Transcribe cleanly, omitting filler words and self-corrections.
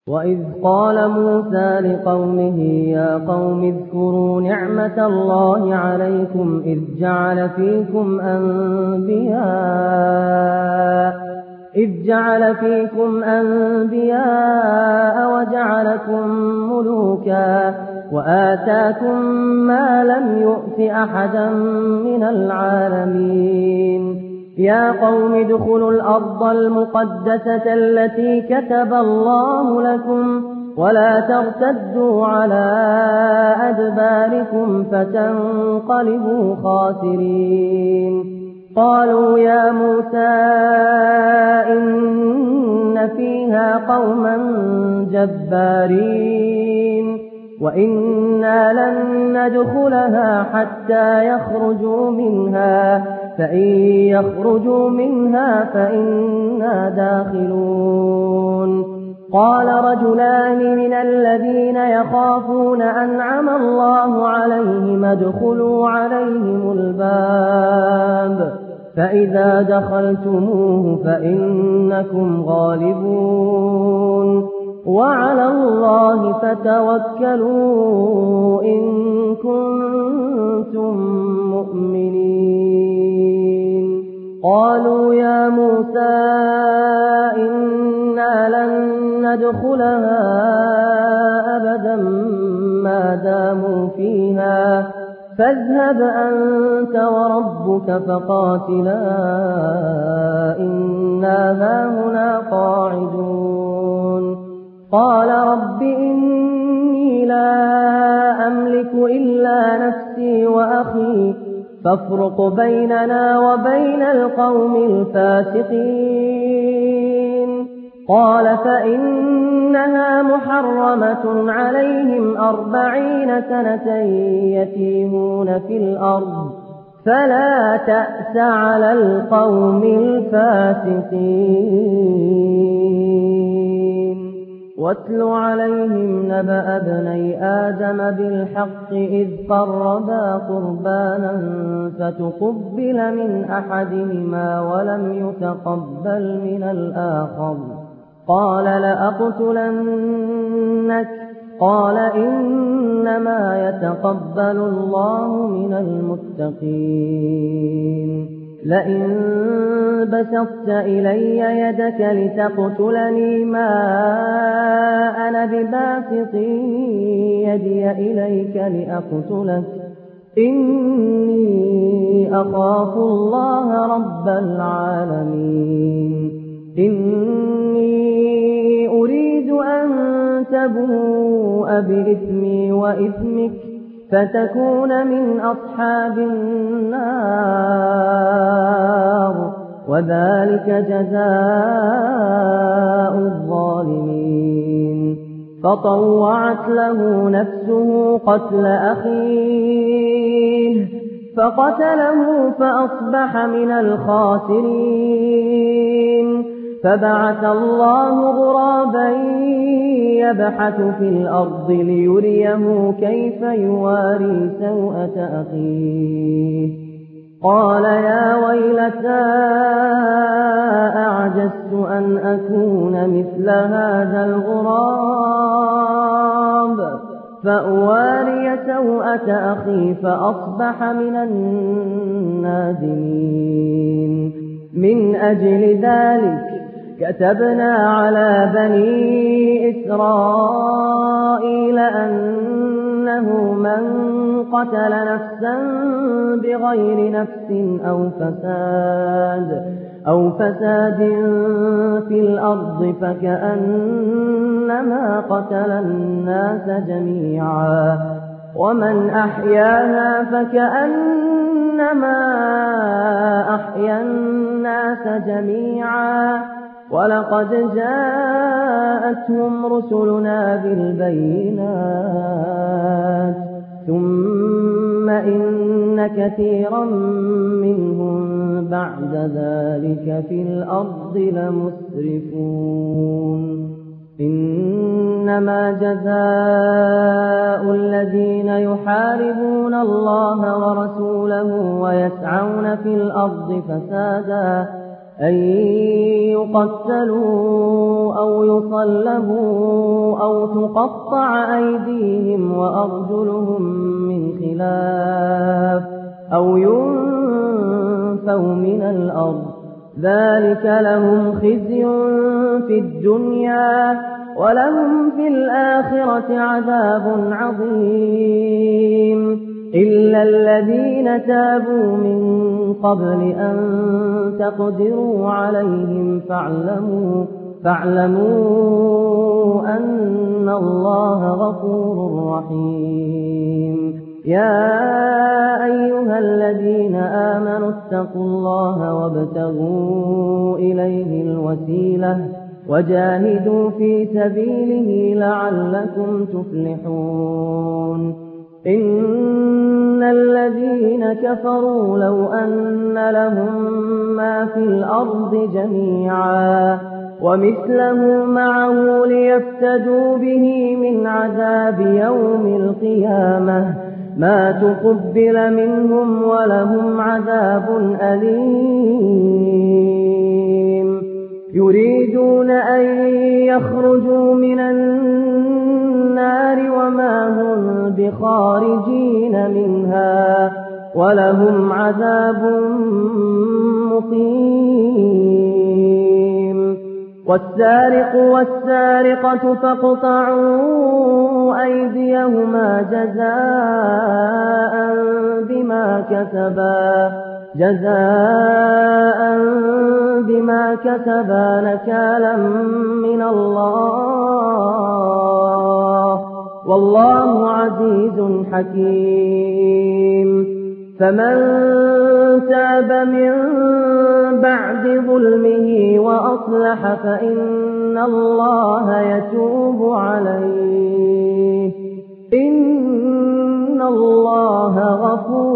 وإذ قال موسى لقومه يا قوم اذكروا نعمة الله عليكم إذ جعل فيكم أنبياء وجعلكم ملوكا وآتاكم ما لم يؤت أحدا من العالمين يا قوم ادخلوا الأرض المقدسة التي كتب الله لكم ولا ترتدوا على أدباركم فتنقلبوا خاسرين قالوا يا موسى إن فيها قوما جبارين وإنا لن ندخلها حتى يخرجوا منها فإن يخرجوا منها فإنا داخلون قال رجلان من الذين يخافون أنعم الله عليهم ادخلوا عليهم الباب فإذا دخلتموه فإنكم غالبون وعلى الله فتوكلوا إن كنتم مؤمنين قالوا يا موسى إنا لن ندخلها أبدا ما داموا فيها فاذهب أنت وربك فقاتلا إنا هاهنا قاعدون قال رب إني لا أملك إلا نفسي وأخي فافرق بيننا وبين القوم الفاسقين قال فإنها محرمة عليهم 40 سنة يتيمون في الأرض فلا تأس على القوم الفاسقين واتل عليهم نبأ ابني آدم بالحق إذ قربا قربانا فتقبل من أحدهما ولم يتقبل من الآخر قال لأقتلنك قال إنما يتقبل الله من المتقين لئن بسطت إلي يدك لتقتلني ما أنا بباسط يدي إليك لأقتلك إني أخاف الله رب العالمين إني أريد أن تبوء بإثمي وإثمك فتكون من أصحاب النار وذلك جزاء الظالمين فطوعت له نفسه قتل أخيه فقتله فأصبح من الخاسرين فبعث الله غرابا يبحث في الأرض ليريه كيف يواري سوءة أخيه قال يا ويلتى أعجزت أن أكون مثل هذا الغراب فأواري سوءة أخي فأصبح من النادمين من أجل ذلك كتبنا على بني إسرائيل أنه من قتل نفسا بغير نفس أو فساد في الأرض فكأنما قتل الناس جميعا ومن أحياها فكأنما أحيا الناس جميعا ولقد جاءتهم رسلنا بالبينات ثم إن كثيرا منهم بعد ذلك في الأرض لمسرفون إنما جزاء الذين يحاربون الله ورسوله ويسعون في الأرض فسادا أن يقتلوا أو يصلبوا أو تقطع أيديهم وأرجلهم من خلاف أو ينفوا من الأرض ذلك لهم خزي في الدنيا ولهم في الآخرة عذاب عظيم إلا الذين تابوا من قبل أن تقدروا عليهم فاعلموا أن الله غفور رحيم يا أيها الذين آمنوا اتقوا الله وابتغوا إليه الوسيلة وجاهدوا في سبيله لعلكم تفلحون إن الذين كفروا لو أن لهم ما في الأرض جميعا ومثله معه ليفتدوا به من عذاب يوم القيامة ما تقبل منهم ولهم عذاب أليم يريدون أن يخرجوا من النار وما هم بخارجين منها ولهم عذاب مقيم والسارق والسارقة فاقطعوا أيديهما جزاء بما كسبا نكالا من الله والله عزيز حكيم فمن تاب من بعد ظلمه وأصلح فإن الله يتوب عليه إن الله غفور